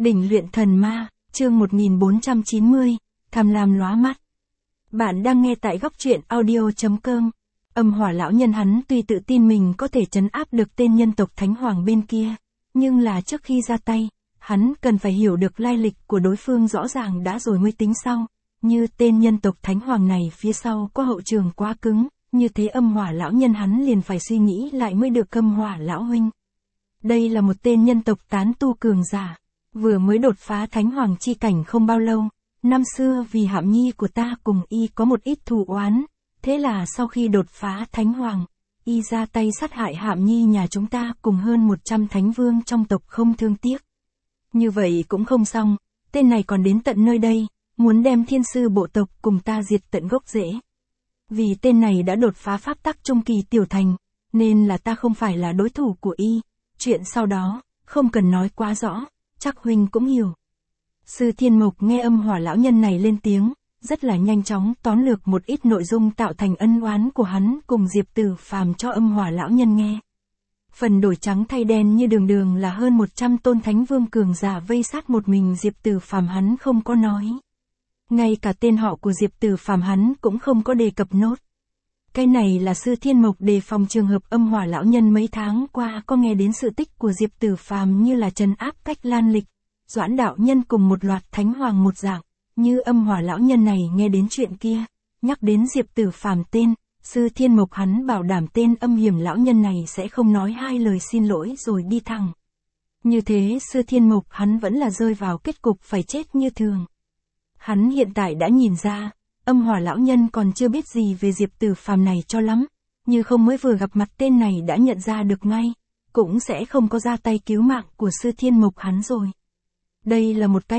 Đỉnh luyện thần ma, chương 1490, tham lam lóa mắt. Bạn đang nghe tại góc truyện audio.com. Âm hỏa lão nhân hắn tuy tự tin mình có thể trấn áp được tên nhân tộc Thánh Hoàng bên kia, nhưng là trước khi ra tay, hắn cần phải hiểu được lai lịch của đối phương rõ ràng đã rồi mới tính sau. Như tên nhân tộc Thánh Hoàng này phía sau có hậu trường quá cứng, như thế âm hỏa lão nhân hắn liền phải suy nghĩ lại mới được. Âm hỏa lão huynh, đây là một tên nhân tộc tán tu cường giả, vừa mới đột phá Thánh Hoàng chi cảnh không bao lâu. Năm xưa vì Hạm Nhi của ta cùng y có một ít thù oán, thế là sau khi đột phá Thánh Hoàng, y ra tay sát hại Hạm Nhi nhà chúng ta cùng hơn 100 thánh vương trong tộc không thương tiếc. Như vậy cũng không xong, tên này còn đến tận nơi đây, muốn đem thiên sư bộ tộc cùng ta diệt tận gốc rễ. Vì tên này đã đột phá pháp tắc trung kỳ tiểu thành, nên là ta không phải là đối thủ của y. Chuyện sau đó, không cần nói quá rõ, chắc huynh cũng hiểu. Sư Thiên Mộc nghe âm hỏa lão nhân này lên tiếng, rất là nhanh chóng tóm lược một ít nội dung tạo thành ân oán của hắn cùng Diệp Tử Phàm cho âm hỏa lão nhân nghe. Phần đổi trắng thay đen như đường đường là hơn 100 tôn thánh vương cường giả vây sát một mình Diệp Tử Phàm hắn không có nói. Ngay cả tên họ của Diệp Tử Phàm hắn cũng không có đề cập nốt. Cái này là Sư Thiên Mộc đề phòng trường hợp âm hỏa lão nhân mấy tháng qua có nghe đến sự tích của Diệp Tử Phàm như là trấn áp Cách Lan Lịch, Doãn đạo nhân cùng một loạt thánh hoàng một dạng, như âm hỏa lão nhân này nghe đến chuyện kia, nhắc đến Diệp Tử Phàm tên, Sư Thiên Mộc hắn bảo đảm tên âm hiểm lão nhân này sẽ không nói hai lời xin lỗi rồi đi thẳng. Như thế Sư Thiên Mộc hắn vẫn là rơi vào kết cục phải chết như thường. Hắn hiện tại đã nhìn ra, âm hỏa lão nhân còn chưa biết gì về Diệp Tử Phàm này cho lắm, như không mới vừa gặp mặt tên này đã nhận ra được ngay, cũng sẽ không có ra tay cứu mạng của Sư Thiên Mộc hắn rồi. Đây là một cái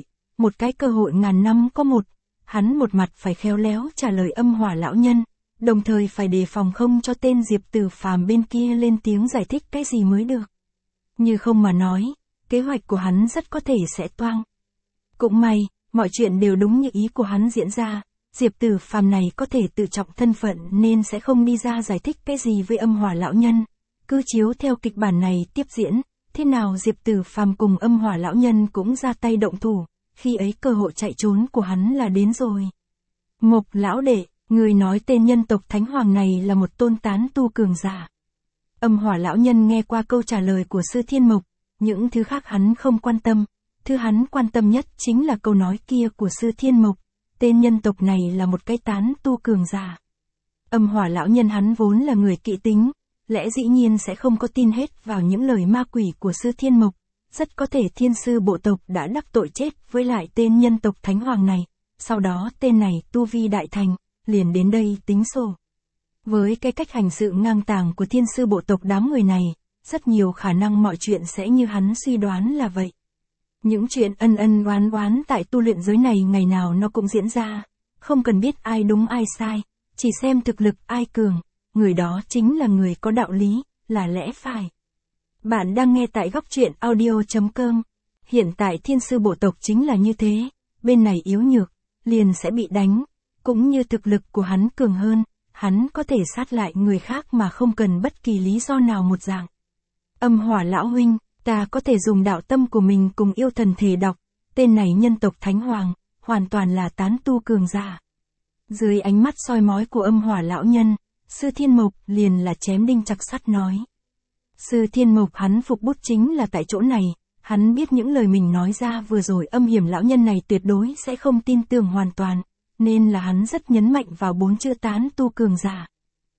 cơ hội ngàn năm có một, hắn một mặt phải khéo léo trả lời âm hỏa lão nhân, đồng thời phải đề phòng không cho tên Diệp Tử Phàm bên kia lên tiếng giải thích cái gì mới được. Như không mà nói, kế hoạch của hắn rất có thể sẽ toang. Cũng may, mọi chuyện đều đúng như ý của hắn diễn ra, Diệp Tử Phàm này có thể tự trọng thân phận nên sẽ không đi ra giải thích cái gì với âm hỏa lão nhân. Cứ chiếu theo kịch bản này tiếp diễn, thế nào Diệp Tử Phàm cùng âm hỏa lão nhân cũng ra tay động thủ, khi ấy cơ hội chạy trốn của hắn là đến rồi. Mộc lão đệ, người nói tên nhân tộc Thánh Hoàng này là một tôn tán tu cường giả. Âm hỏa lão nhân nghe qua câu trả lời của Sư Thiên Mộc, những thứ khác hắn không quan tâm, thứ hắn quan tâm nhất chính là câu nói kia của Sư Thiên Mộc, tên nhân tộc này là một cái tán tu cường giả. Âm hỏa lão nhân hắn vốn là người kỵ tính, lẽ dĩ nhiên sẽ không có tin hết vào những lời ma quỷ của Sư Thiên Mộc, rất có thể thiên sư bộ tộc đã đắc tội chết với lại tên nhân tộc Thánh Hoàng này, sau đó tên này tu vi đại thành, liền đến đây tính sổ. Với cái cách hành sự ngang tàng của thiên sư bộ tộc đám người này, rất nhiều khả năng mọi chuyện sẽ như hắn suy đoán là vậy. Những chuyện ân ân oán oán tại tu luyện giới này ngày nào nó cũng diễn ra, không cần biết ai đúng ai sai, chỉ xem thực lực ai cường, người đó chính là người có đạo lý, là lẽ phải. Bạn đang nghe tại góc truyện audio.com. Hiện tại thiên sư bộ tộc chính là như thế, bên này yếu nhược, liền sẽ bị đánh, cũng như thực lực của hắn cường hơn, hắn có thể sát lại người khác mà không cần bất kỳ lý do nào một dạng. Âm hỏa lão huynh, ta có thể dùng đạo tâm của mình cùng yêu thần thể đọc, tên này nhân tộc Thánh Hoàng, hoàn toàn là tán tu cường giả. Dưới ánh mắt soi mói của âm hỏa lão nhân, Sư Thiên Mộc liền là chém đinh chặt sắt nói. Sư Thiên Mộc hắn phục bút chính là tại chỗ này, hắn biết những lời mình nói ra vừa rồi âm hiểm lão nhân này tuyệt đối sẽ không tin tưởng hoàn toàn, nên là hắn rất nhấn mạnh vào 4 chữ tán tu cường giả.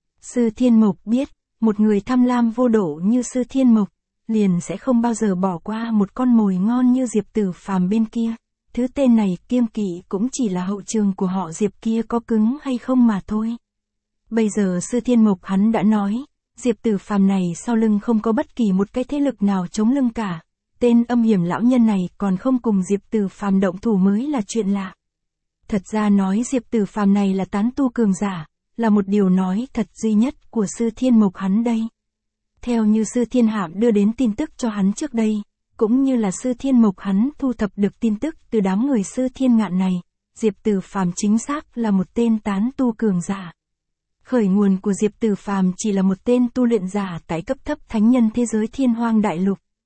Sư Thiên Mộc biết, một người tham lam vô độ như Sư Thiên Mộc, liền sẽ không bao giờ bỏ qua một con mồi ngon như Diệp Tử Phàm bên kia, thứ tên này kiêng kỵ cũng chỉ là hậu trường của họ Diệp kia có cứng hay không mà thôi. Bây giờ Sư Thiên Mộc hắn đã nói, Diệp Tử Phàm này sau lưng không có bất kỳ một cái thế lực nào chống lưng cả, tên âm hiểm lão nhân này còn không cùng Diệp Tử Phàm động thủ mới là chuyện lạ. Thật ra nói Diệp Tử Phàm này là tán tu cường giả, là một điều nói thật duy nhất của Sư Thiên Mộc hắn đây. Theo như Sư Thiên Hạm đưa đến tin tức cho hắn trước đây, cũng như là Sư Thiên Mộc hắn thu thập được tin tức từ đám người Sư Thiên Ngạn này, Diệp Tử Phàm chính xác là một tên tán tu cường giả. Khởi nguồn của Diệp Tử Phàm chỉ là một tên tu luyện giả tại cấp thấp thánh nhân thế giới Thiên Hoang Đại Lục,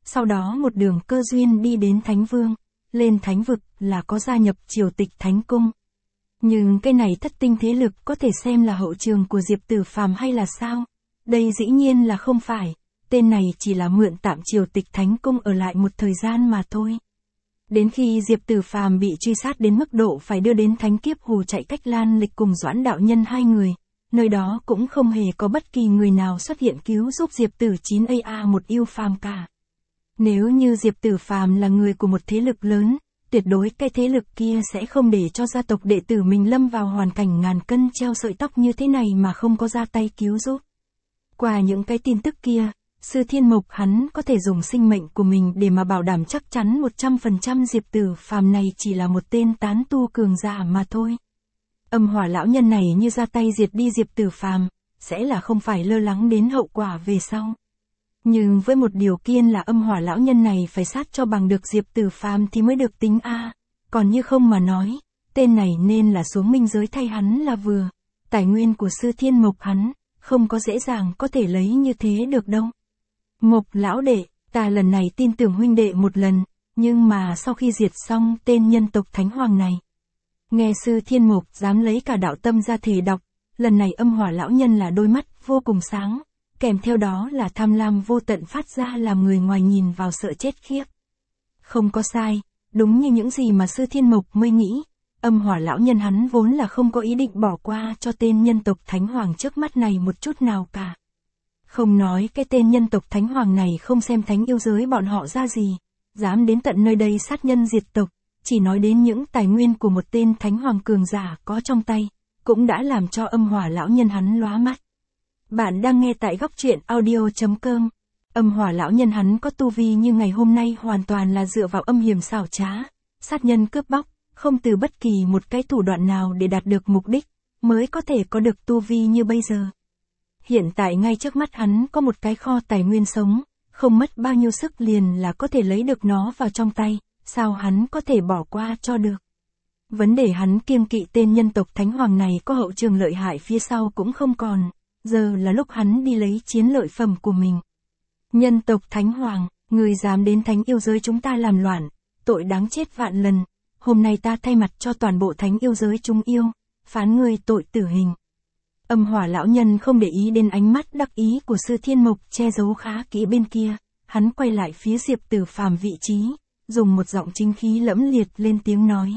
sau đó một đường cơ duyên đi đến Thánh Vương, lên Thánh Vực là có gia nhập triều tịch Thánh Cung. Nhưng cái này thất tinh thế lực có thể xem là hậu trường của Diệp Tử Phàm hay là sao? Đây dĩ nhiên là không phải, tên này chỉ là mượn tạm triều tịch Thánh Cung ở lại một thời gian mà thôi. Đến khi Diệp Tử Phàm bị truy sát đến mức độ phải đưa đến Thánh Kiếp Hồ chạy cách Lan Lịch cùng Doãn đạo nhân hai người, nơi đó cũng không hề có bất kỳ người nào xuất hiện cứu giúp Diệp Tử 9AA một yêu phàm cả. Nếu như Diệp Tử Phàm là người của một thế lực lớn, tuyệt đối cái thế lực kia sẽ không để cho gia tộc đệ tử mình lâm vào hoàn cảnh ngàn cân treo sợi tóc như thế này mà không có ra tay cứu giúp. Qua những cái tin tức kia, Sư Thiên Mộc hắn có thể dùng sinh mệnh của mình để mà bảo đảm chắc chắn 100% Diệp Tử Phàm này chỉ là một tên tán tu cường giả mà thôi. Âm Hỏa lão nhân này như ra tay diệt đi Diệp Tử Phàm, sẽ là không phải lo lắng đến hậu quả về sau. Nhưng với một điều kiện là Âm Hỏa lão nhân này phải sát cho bằng được Diệp Tử Phàm thì mới được tính a. Còn như không mà nói, tên này nên là xuống minh giới thay hắn là vừa. Tài nguyên của Sư Thiên Mộc hắn, không có dễ dàng có thể lấy như thế được đâu. Mộc lão đệ, ta lần này tin tưởng huynh đệ một lần, nhưng mà sau khi diệt xong tên nhân tộc Thánh Hoàng này. Nghe Sư Thiên Mộc dám lấy cả đạo tâm ra thể đọc, lần này Âm Hỏa lão nhân là đôi mắt vô cùng sáng, kèm theo đó là tham lam vô tận phát ra làm người ngoài nhìn vào sợ chết khiếp. Không có sai, đúng như những gì mà Sư Thiên Mộc mới nghĩ, Âm Hỏa lão nhân hắn vốn là không có ý định bỏ qua cho tên nhân tộc Thánh Hoàng trước mắt này một chút nào cả. Không nói cái tên nhân tộc Thánh Hoàng này không xem thánh yêu giới bọn họ ra gì, dám đến tận nơi đây sát nhân diệt tộc, chỉ nói đến những tài nguyên của một tên Thánh Hoàng cường giả có trong tay, cũng đã làm cho Âm Hỏa lão nhân hắn lóa mắt. Bạn đang nghe tại góc truyện audio.com. Âm Hỏa lão nhân hắn có tu vi như ngày hôm nay hoàn toàn là dựa vào âm hiểm xảo trá, sát nhân cướp bóc, không từ bất kỳ một cái thủ đoạn nào để đạt được mục đích, mới có thể có được tu vi như bây giờ. Hiện tại ngay trước mắt hắn có một cái kho tài nguyên sống, không mất bao nhiêu sức liền là có thể lấy được nó vào trong tay, sao hắn có thể bỏ qua cho được. Vấn đề hắn kiêng kỵ tên nhân tộc Thánh Hoàng này có hậu trường lợi hại phía sau cũng không còn, giờ là lúc hắn đi lấy chiến lợi phẩm của mình. Nhân tộc Thánh Hoàng, người dám đến thánh yêu giới chúng ta làm loạn, tội đáng chết vạn lần, hôm nay ta thay mặt cho toàn bộ thánh yêu giới chúng yêu, phán người tội tử hình. Âm Hỏa lão nhân không để ý đến ánh mắt đắc ý của Sư Thiên Mộc che giấu khá kỹ bên kia, hắn quay lại phía Diệp Tử Phàm vị trí, dùng một giọng chính khí lẫm liệt lên tiếng nói.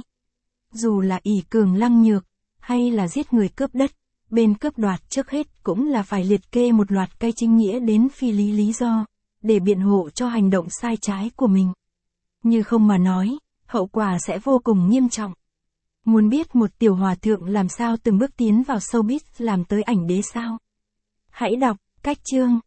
Dù là ỷ cường lăng nhược, hay là giết người cướp đất, bên cướp đoạt trước hết cũng là phải liệt kê một loạt cái chính nghĩa đến phi lý do, để biện hộ cho hành động sai trái của mình. Như không mà nói, hậu quả sẽ vô cùng nghiêm trọng. Muốn biết một tiểu hòa thượng làm sao từng bước tiến vào showbiz làm tới ảnh đế sao? Hãy đọc, cách chương.